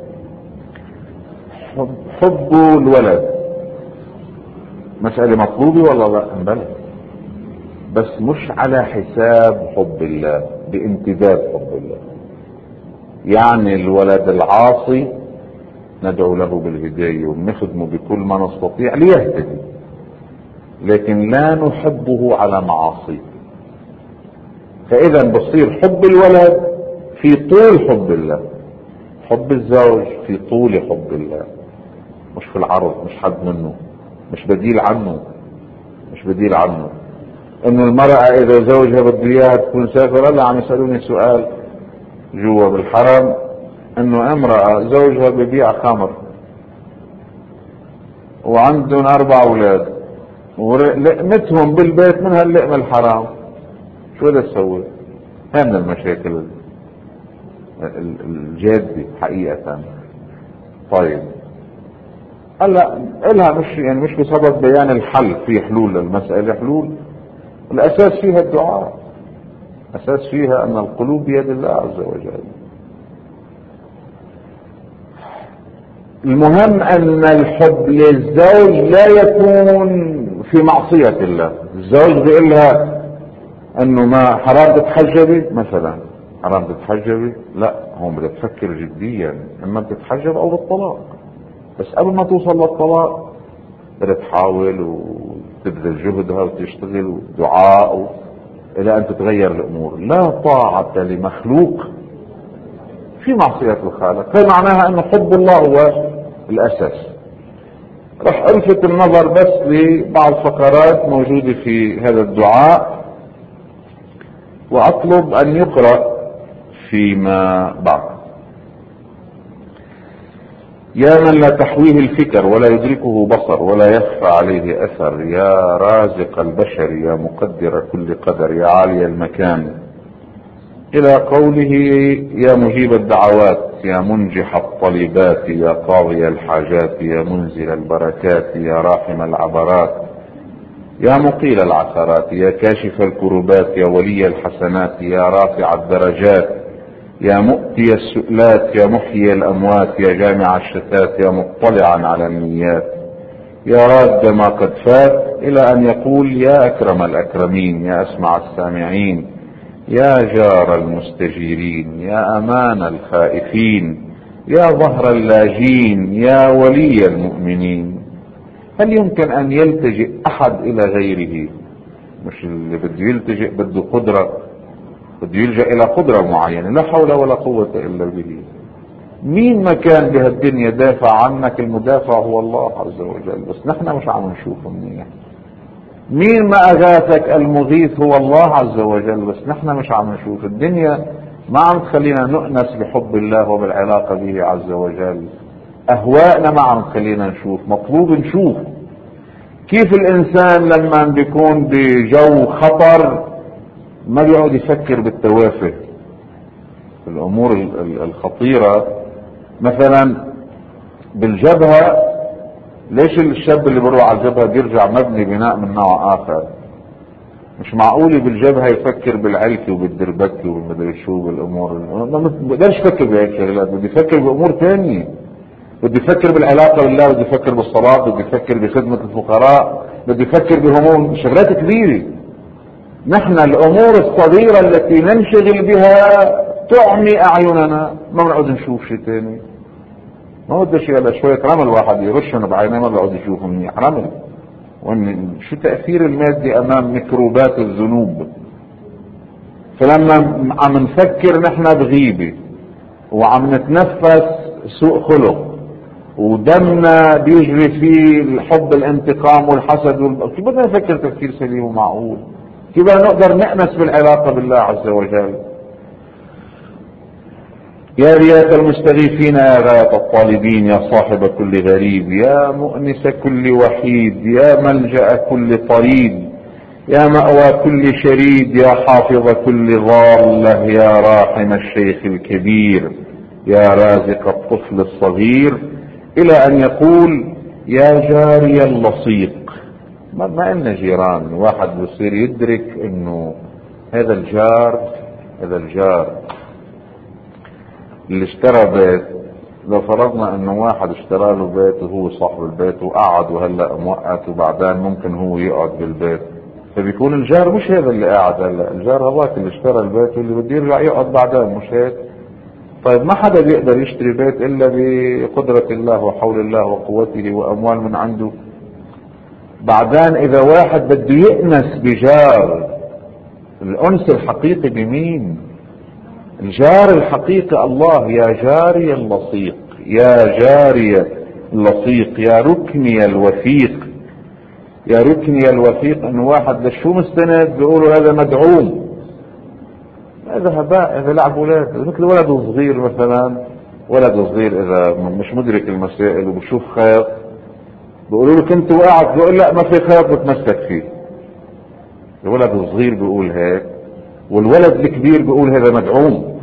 حب حبه الولد مسألة مطلوبة ولا لا؟ بلى، بس مش على حساب حب الله، بامتداد حب الله. يعني الولد العاصي ندعو له بالهداية ونخدمه بكل ما نستطيع ليهتدي، لكن لا نحبه على معاصيه. فاذا بصير حب الولد في طول حب الله، حب الزوج في طول حب الله، مش في العرض، مش حد منه، مش بديل عنه، مش بديل عنه. انه المرأة اذا زوجها بده اياها تكون سافرة. هلا عم يسألوني سؤال جوا بالحرم، انه امرأة زوجها ببيع خمر وعندهم اربع اولاد ولقمتهم بالبيت من هاللقمة الحرام، شو بدها تسوي؟ هاي من المشاكل الجادة حقيقة. طيب هلا إلها مش يعني مش بسبب بيان الحل، في حلول للمسألة، حلول الاساس فيها الدعاء، اساس فيها ان القلوب بيد الله عز وجل. المهم ان الحب للزوج لا يكون في معصية الله. الزوج بيقول لها انه ما حرام تتحجبي مثلا، حرام تتحجبي، لا هون بدها تفكر جديا اما بتتحجب او بالطلاق. بس قبل ما توصل للطلاق بدها تحاول وتبذل جهدها وتشتغل ودعاء و... الى ان تتغير الامور. لا طاعة لمخلوق في معصية الخالق. هذا معناها ان حب الله هو الاساس. رح الفت النظر بس لبعض فقرات موجودة في هذا الدعاء واطلب ان يقرأ فيما بعد. يا من لا تحويه الفكر ولا يدركه بصر ولا يخفى عليه اثر، يا رازق البشر يا مقدر كل قدر يا عالي المكان، الى قوله يا مجيب الدعوات يا منجح الطلبات يا قاضي الحاجات يا منزل البركات يا راحم العبرات يا مقيل العثرات يا كاشف الكربات يا ولي الحسنات يا رافع الدرجات يا مؤتي السؤلات، يا محيي الأموات، يا جامع الشتات، يا مطلعا على النيات، يا راد ما قد فات، إلى أن يقول يا أكرم الأكرمين، يا أسمع السامعين، يا جار المستجيرين، يا أمان الخائفين، يا ظهر اللاجين، يا ولي المؤمنين. هل يمكن أن يلتجئ أحد إلى غيره؟ مش اللي بده يلتجئ بده قدرة، بده يلجأ إلى قدرة معينة. لا حول ولا قوة إلا به. مين ما كان بهالدنيا دافع عنك، المدافع هو الله عز وجل، بس نحن مش عم نشوفه منيح. مين ما أغاثك، المغيث هو الله عز وجل، بس نحن مش عم نشوف. الدنيا ما عم تخلينا نؤنس بحب الله وبالعلاقة به عز وجل. أهوائنا ما عم تخلينا نشوف، مطلوب نشوف. كيف الإنسان لما بيكون بجو خطر ما بيقعد يفكر بالتوافه، الأمور الخطيرة. مثلا بالجبهة، ليش الشاب اللي بيروح على الجبهة بيرجع مبني بناء من نوع آخر؟ مش معقول بالجبهة يفكر بالعلكي وبالدربكي وبالمدري شو بالأمور، ما بقدرش يفكر بهيك شغلات، بده يفكر بأمور ثانية. بده يفكر بالعلاقة بالله، بده يفكر بالصلاة، بده يفكر بخدمة الفقراء، بده يفكر بهموم شغلات كبيرة. نحن الأمور الصغيرة التي ننشغل بها تعمي أعيننا، ما بنقعد نشوف شيء ثاني. ما بده شيء هلا شوية رمل واحد يرشهم بعينيه ما بيقعد يشوفهم منيح، رمل. وان شو تأثير المادي امام ميكروبات الذنوب. فلما عم نفكر نحن بغيبة، وعم نتنفس سوء خلق، ودمنا بيجري فيه الحب الانتقام والحسد وال... كيف بدنا نفكر تفكير سليم ومعقول؟ كيف بدنا نقدر نأنس بالعلاقة بالله عز وجل؟ يا رياء المستغيثين، يا غاية الطالبين، يا صاحب كل غريب، يا مؤنس كل وحيد، يا ملجأ كل طريد، يا مأوى كل شريد، يا حافظ كل ضالة، يا راحم الشيخ الكبير، يا رازق الطفل الصغير، إلى أن يقول يا جاري اللصيق. ما إن جيران واحد بصير يدرك إنه هذا الجار، هذا الجار اللي اشترى بيت، لو فرضنا انه واحد اشترى له بيت وهو صاحب البيت وقعد وهلا مؤقت، وبعدين ممكن هو يقعد بالبيت، فبيكون الجار مش هذا اللي قاعد هلا، الجار هذاك اللي اشترى البيت واللي بده يرجع يقعد بعدين، مش هيك؟ طيب ما حدا بيقدر يشتري بيت الا بقدرة الله وحول الله وقوته واموال من عنده. بعدين اذا واحد بده يأنس بجار، الانس الحقيقي بمين؟ الجار الحقيقي الله. يا جاري اللصيق، يا جاري اللصيق، يا ركني الوثيق، يا ركني الوثيق. انه واحد لشو مستند بيقولوا هذا مدعوم، هذا هباء، هذا لعب اولاد. مثل ولد صغير مثلا، ولد صغير اذا مش مدرك المسائل وبشوف خيط بيقولوا له كنت وقعت، بيقول لا ما في خيط بتمسك فيه. الولد الصغير بيقول هيك، والولد الكبير بيقول هذا مدعوم.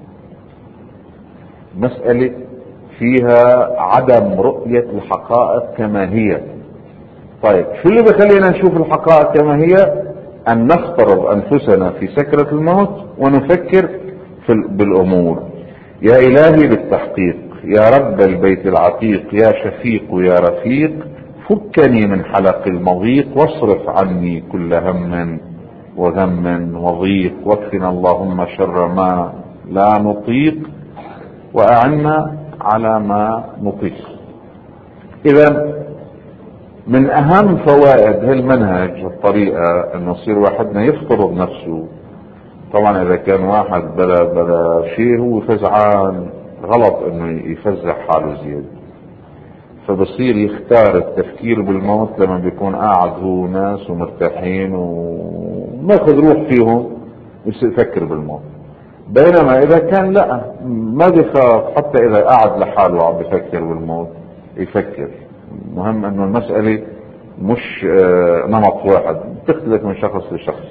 مسألة فيها عدم رؤية الحقائق كما هي. طيب شو اللي بخلينا نشوف الحقائق كما هي؟ أن نختبر أنفسنا في سكرة الموت ونفكر في بالأمور. يا إلهي بالتحقيق، يا رب البيت العتيق، يا شفيق يا رفيق، فكني من حلق المضيق، واصرف عني كل هم وغم وضيق، واكفنا اللهم شر ما لا نطيق، وأعنا على ما نطيق. إذا من أهم فوائد هالمنهج الطريقة أنه يصير واحدنا يفترض نفسه. طبعا إذا كان واحد بلا بلا شيء هو فزعان، غلط أنه يفزع حاله زيادة، فبصير يختار التفكير بالموت لما بيكون قاعد هو ناس ومرتاحين وماخذ روح فيهم يصير يفكر بالموت. بينما اذا كان لا ما بيخاف، حتى اذا قاعد لحاله عم بفكر بالموت يفكر. مهم انه المسألة مش نمط واحد، بتختلف من شخص لشخص.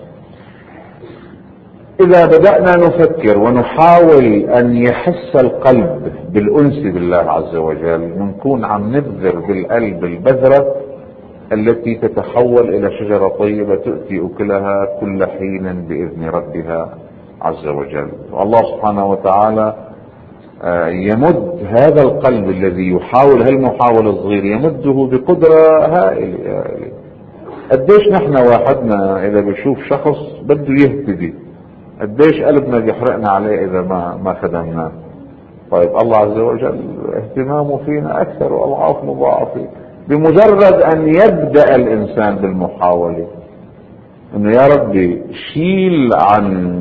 اذا بدأنا نفكر ونحاول ان يحس القلب بالانس بالله عز وجل، نكون عم نبذر بالقلب البذرة التي تتحول الى شجرة طيبة تؤتي اكلها كل حين باذن ربها عز وجل. والله سبحانه وتعالى يمد هذا القلب الذي يحاول هالمحاولة الصغير يمده بقدرة هائلة. قديش نحن واحدنا اذا بيشوف شخص بده يهتدي قديش قلبنا بيحرقنا عليه اذا ما ما خدمناه. طيب الله عز وجل اهتمامه فينا اكثر واضعاف مضاعفة. بمجرد ان يبدأ الانسان بالمحاولة انه يا ربي شيل عن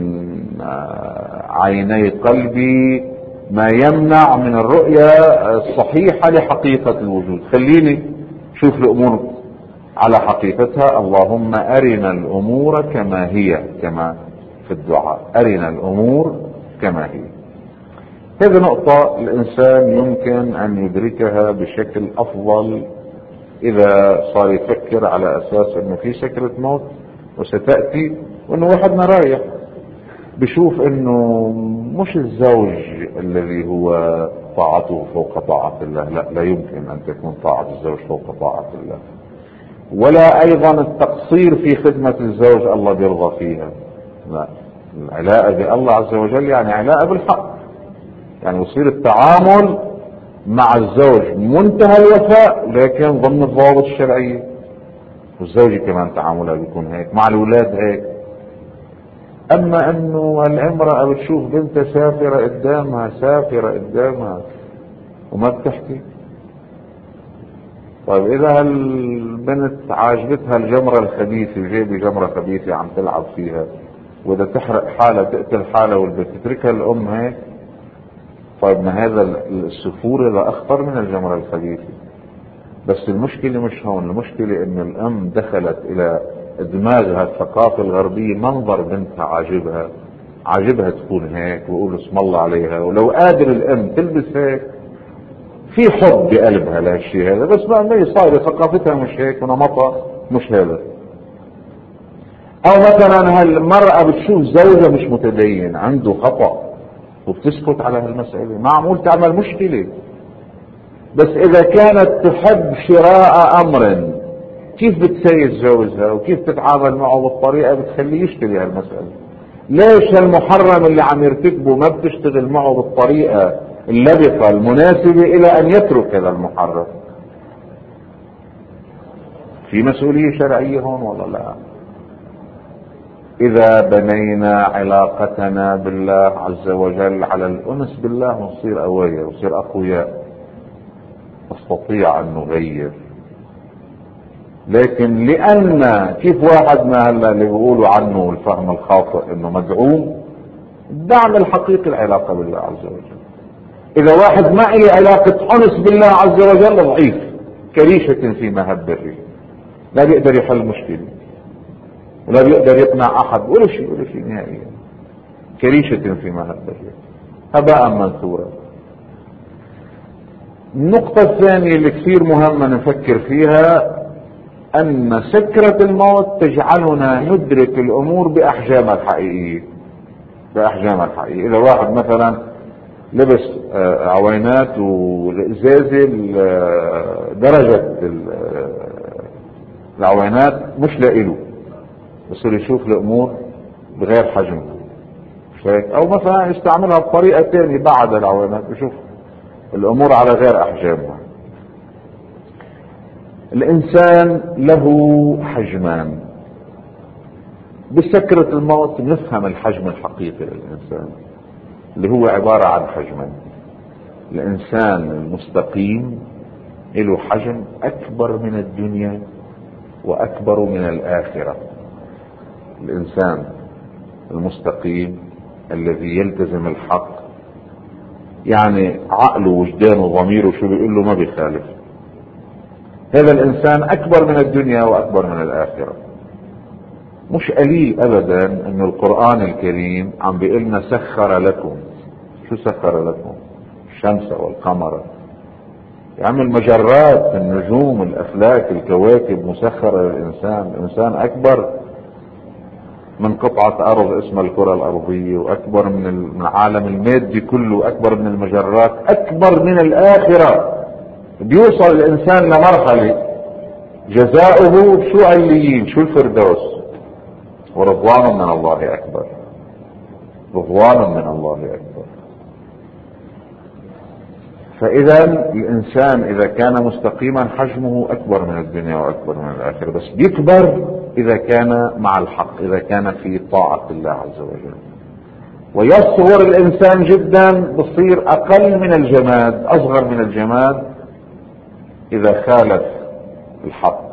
عيني قلبي ما يمنع من الرؤية الصحيحة لحقيقة الوجود، خليني شوف الامور على حقيقتها. اللهم ارنا الامور كما هي، كما في الدعاء ارنا الامور كما هي. هذه نقطة الانسان يمكن ان يدركها بشكل افضل اذا صار يفكر على اساس انه في سكرة موت وستأتي، وانه واحدنا رايح بشوف انه مش الزوج الذي هو طاعته فوق طاعة الله، لا لا يمكن ان تكون طاعة الزوج فوق طاعة الله، ولا ايضا التقصير في خدمة الزوج الله بيرضى فيها، لا. العلاقة بالله عز وجل يعني علاقة بالحق، يعني يصير التعامل مع الزوج منتهى الوفاء لكن ضمن الضوابط الشرعية، والزوجة كمان تعاملها بيكون هيك، مع الأولاد هيك. اما انه الامرأة بتشوف بنتها سافرة قدامها سافرة قدامها وما بتحكي، طيب اذا البنت عاجبتها الجمرة الخبيثة وجايبة جمرة خبيثة عم تلعب فيها واذا تحرق حالها تقتل حالها والبنت تتركها الام هيك، طيب ما هذا السفور هذا اخطر من الجمرة الخبيثة. بس المشكلة مش هون، المشكلة ان الام دخلت الى دماغها الثقافة الغربية منظر بنتها عاجبها، عاجبها تكون هيك ويقول اسم الله عليها، ولو قادر الام تلبس هيك في حب بقلبها لهالشيء هذا، بس ما هي صايرة ثقافتها مش هيك ونمطها مش هذا. او مثلا هالمرأة بتشوف زوجها مش متدين عنده خطأ وبتسكت على هالمسألة، معمول تعمل مشكلة. بس اذا كانت تحب شراء امر كيف بتسيس زوجها وكيف تتعامل معه بالطريقة بتخليه يشتري هالمسألة. ليش هالمحرم اللي عم يرتكبه ما بتشتغل معه بالطريقة اللبقة المناسبة الى ان يترك هذا المحرم؟ في مسؤولية شرعية هون ولا لا؟ اذا بنينا علاقتنا بالله عز وجل على الانس بالله ونصير قوية ونصير اقوياء نستطيع ان نغير. لكن لان كيف واحد ما هلا اللي بيقولوا عنه الفهم الخاطئ انه مدعوم، الدعم الحقيقي العلاقة بالله عز وجل. اذا واحد ما له علاقة انس بالله عز وجل ضعيف كريشة في مهب الريح، لا بيقدر يحل مشكلة ولا بيقدر يقنع احد ولا شيء ولا شيء نهائيا، كريشة في مهب الريح، هباء منثورا. النقطة الثانية اللي كثير مهمة نفكر فيها ان سكرة الموت تجعلنا ندرك الامور باحجامها الحقيقية، باحجامها الحقيقية. اذا واحد مثلا لبس عوينات والازازة درجة العوينات مش لاقيله، بصير يشوف الامور بغير حجمها، مش هيك؟ او مثلا يستعملها بطريقة ثانية بعد العوينات يشوف الامور على غير احجامها. الانسان له حجمان، بسكرة الموت نفهم الحجم الحقيقي للانسان اللي هو عبارة عن حجمين. الانسان المستقيم له حجم اكبر من الدنيا واكبر من الاخرة. الانسان المستقيم الذي يلتزم الحق، يعني عقله وجدانه وضميره شو بيقول له ما بيخالف، هذا الانسان اكبر من الدنيا واكبر من الاخرة. مش قليل ابدا ان القرآن الكريم عم بيقلنا سخر لكم. شو سخر لكم؟ الشمس والقمر، يعمل مجرات النجوم الافلاك الكواكب مسخرة للانسان. الانسان اكبر من قطعة ارض اسمها الكرة الارضية، واكبر من العالم المادي كله، اكبر من المجرات، اكبر من الاخرة. بيوصل الانسان لمرحلة جزاؤه شو عليين، شو الفردوس، ورضوان من الله اكبر. رضوانا من الله أكبر. فإذا الإنسان إذا كان مستقيما حجمه أكبر من الدنيا وأكبر من الآخرة، بس بيكبر إذا كان مع الحق، إذا كان في طاعة الله عز وجل. ويصغر الإنسان جدا، بصير أقل من الجماد، أصغر من الجماد إذا خالف الحق.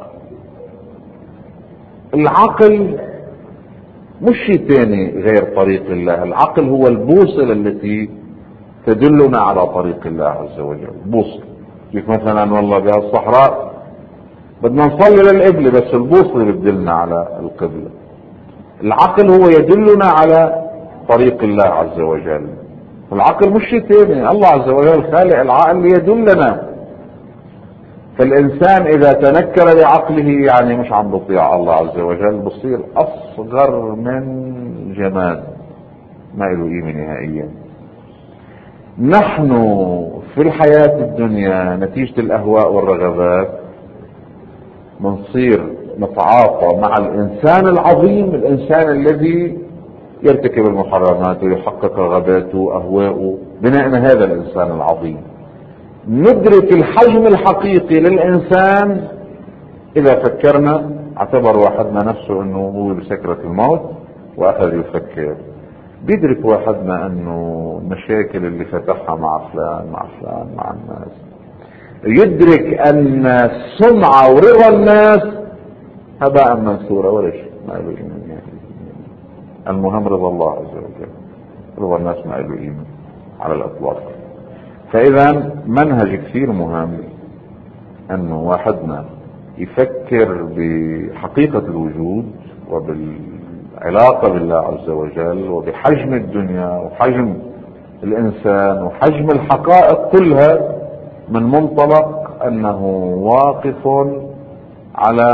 العقل مش شيء تاني غير طريق الله. العقل هو البوصلة التي تدلنا على طريق الله عز وجل. بوصل كيف مثلا والله بهالصحراء بدنا نصلي للقبلة، بس البوصلة بتدلنا على القبلة. العقل هو يدلنا على طريق الله عز وجل. العقل مش شيء تاني، الله عز وجل خالق العقل ليدلنا. فالإنسان إذا تنكر بعقله يعني مش عم بطيع الله عز وجل، بصير أصغر من جماد ما له قيمة نهائيا. نحن في الحياة الدنيا نتيجة الأهواء والرغبات بنصير نتعاطى مع الإنسان العظيم، الإنسان الذي يرتكب المحرمات ويحقق رغباته وأهواءه. بناء هذا الإنسان العظيم ندرك الحجم الحقيقي للإنسان إذا فكرنا. اعتبر واحدنا نفسه أنه هو بسكرة الموت وأخذ يفكر. بيدرك واحدنا أنه المشاكل اللي فتحها مع فلان مع فلان مع الناس، يدرك أن السمعة ورضا الناس هباء منثورة ولا شيء ما له قيمة. المهم رضا الله عز وجل، رضا الناس ما له قيمة على الإطلاق. فإذا منهج كثير مهم أنه واحدنا يفكر بحقيقة الوجود وبالعلاقة بالله عز وجل وبحجم الدنيا وحجم الإنسان وحجم الحقائق كلها من منطلق أنه واقف على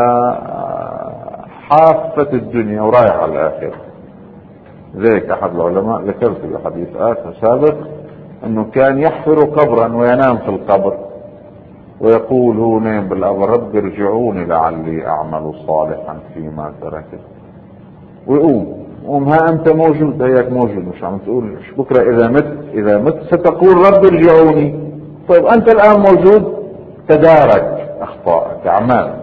حافة الدنيا ورايح على الآخرة. ذلك أحد العلماء ذكرت بحديث آخر سابق أنه كان يحفر قبرا وينام في القبر ويقول هو نام بالقبر رب ارجعوني لعلي أعمل صالحا فيما تركت، ويقوم قوم ها أنت موجود، هيك موجود، مش عم تقول بكرة إذا مت إذا مت ستقول رب ارجعوني. طيب أنت الآن موجود، تدارك أخطائك أعمال.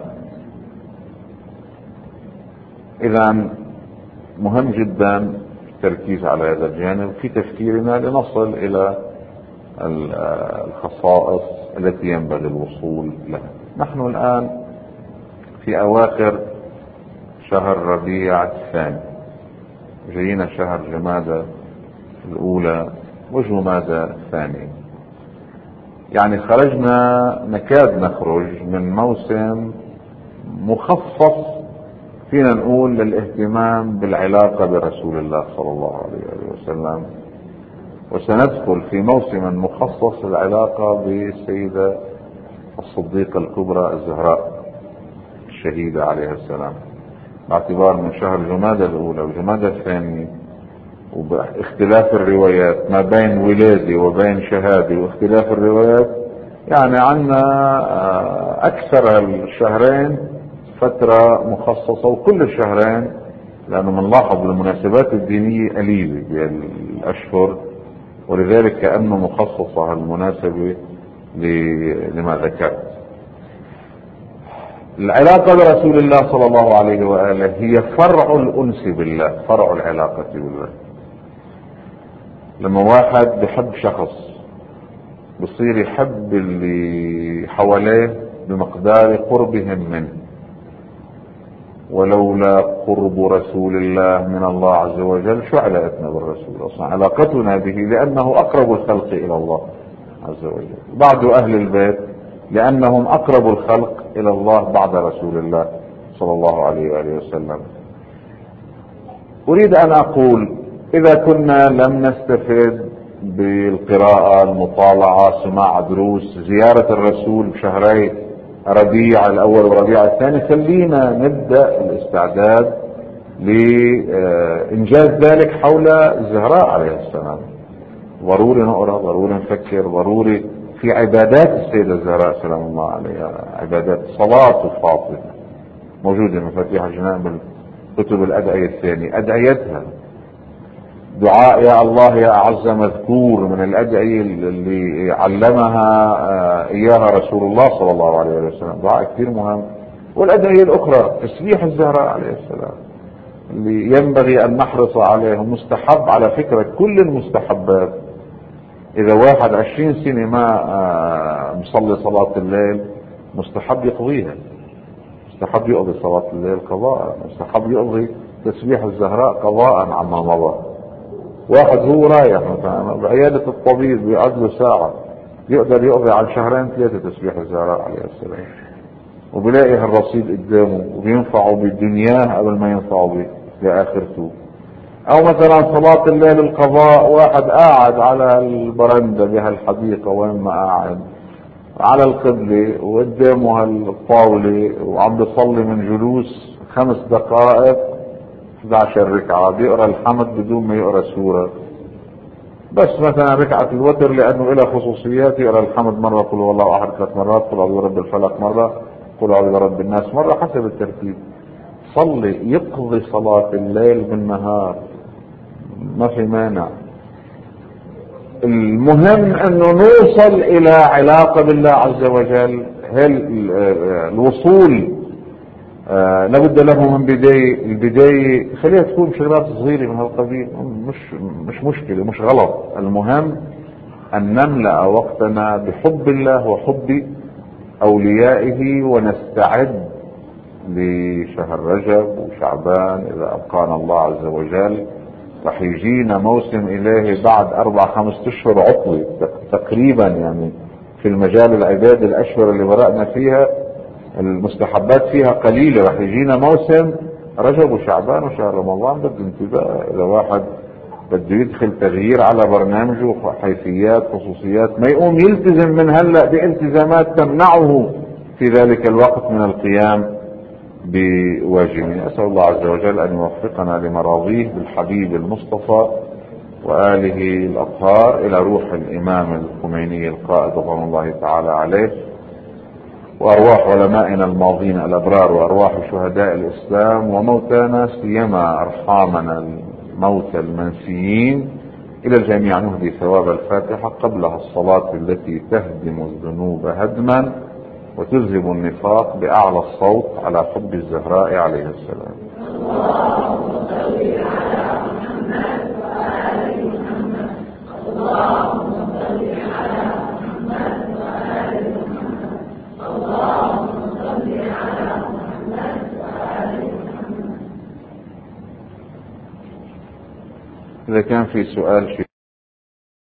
إذا مهم جدا التركيز على هذا الجانب في تفكيرنا لنصل إلى الخصائص التي ينبغي الوصول لها. نحن الآن في أواخر شهر ربيع الثاني، جينا شهر جمادى الأولى وجمادى الثانية، يعني خرجنا نكاد نخرج من موسم مخصص فينا نقول للاهتمام بالعلاقة برسول الله صلى الله عليه وسلم، وسندخل في موسم مخصص للعلاقة بالسيدة الصديقة الكبرى الزهراء الشهيدة عليها السلام، باعتبار من شهر جمادى الأولى وجمادى الثانية وباختلاف الروايات ما بين ولادة وبين شهادة واختلاف الروايات، يعني عنا أكثر الشهرين فترة مخصصة، وكل الشهرين لأنه بنلاحظ المناسبات الدينية قليلة بالأشهر، ولذلك كأنه مخصصة المناسبة لما ذكرت. العلاقة برسول الله صلى الله عليه وآله هي فرع الأنس بالله، فرع العلاقة بالله. لما واحد بحب شخص بصير يحب اللي حواليه بمقدار قربهم منه، ولولا قرب رسول الله من الله عز وجل شو علاقتنا بالرسول؟ اصلا علاقتنا به لانه اقرب الخلق الى الله عز وجل، بعد اهل البيت لانهم اقرب الخلق الى الله بعد رسول الله صلى الله عليه وآله وسلم. اريد ان اقول اذا كنا لم نستفد بالقراءة المطالعة سماع دروس زيارة الرسول بشهري ربيع الاول وربيع الثاني، خلينا نبدأ الاستعداد لانجاز ذلك حول الزهراء عليه السلام. ضروري نقرأ، ضروري نفكر، ضروري في عبادات السيدة الزهراء سلام الله عليها، عبادات صلاة الفاطمة موجودة مفاتيح الجنان بالكتب الأدعية الثانية، أدعيتها دعاء يا الله يا أعز مذكور من الأدعية اللي علمها إياها رسول الله صلى الله عليه وسلم، دعاء كثير مهم. والأدعية الأخرى تسبيح الزهراء عليه السلام اللي ينبغي أن نحرص عليه، مستحب على فكرة كل المستحبات. إذا واحد عشرين سنة ما مصلي صلاة الليل مستحب يقضيها، مستحب يقضي صلاة الليل قضاء، مستحب يقضي تسبيح الزهراء قضاء عما مضى. واحد هو رايح مثلا بعيادة الطبيب بيقعد له ساعة يقدر يقضي على شهرين ثلاثة تسبيح الزهراء عليه السلام، وبلاقي هالرصيد قدامه وبينفعه بدنياه قبل ما ينفعه بآخرته. او مثلا صلاة الليل القضاء، واحد قاعد على البرندة بهالحديقة وين ما قاعد على القبلة وقدامه هالطاولة وعم بيصلي من جلوس خمس دقائق احد عشر ركعة بيقرأ الحمد بدون ما يقرأ سورة، بس مثلا ركعة الوتر لأنه إلى خصوصيات يقرأ الحمد مرة، قل هو الله أحد ثلاث مرات، قل أعوذ برب الفلق مرة، قل أعوذ برب الناس مرة، حسب الترتيب. صلي يقضي صلاة الليل بالنهار ما في مانع. المهم انه نوصل الى علاقة بالله عز وجل. هل الوصول آه لابد له من بداية، البداية خليها تكون شغلات صغيرة من هالقبيل، مش مش مشكلة مش غلط. المهم ان نملأ وقتنا بحب الله وحب اوليائه، ونستعد لشهر رجب وشعبان اذا ابقانا الله عز وجل. رح يجينا موسم الهي بعد اربع خمس اشهر عطلة تقريبا، يعني في المجال العبادي الاشهر اللي مرقنا فيها المستحبات فيها قليلة، رح يجينا موسم رجب وشعبان وشهر رمضان بده انتباه. اذا واحد بده يدخل تغيير على برنامجه حيثيات خصوصيات ما يقوم يلتزم من هلأ بالتزامات تمنعه في ذلك الوقت من القيام بواجبه. أسأل الله عز وجل أن يوفقنا لمراضيه بالحبيب المصطفى وآله الأطهار، إلى روح الإمام الخميني القائد رضوان الله تعالى عليه، وأرواح علمائنا الماضين الأبرار، وأرواح شهداء الإسلام، وموتانا سيما أرحامنا الموتى المنسيين. إلى الجميع نهدي ثواب الفاتحة قبلها الصلاة التي تهدم الذنوب هدما وتذهب النفاق بأعلى الصوت على حب الزهراء عليه السلام. اللهم صل على محمد وآل محمد، اللهم صل على محمد وآل محمد، اللهم صل على محمد وآل محمد. إذا كان في سؤال شيء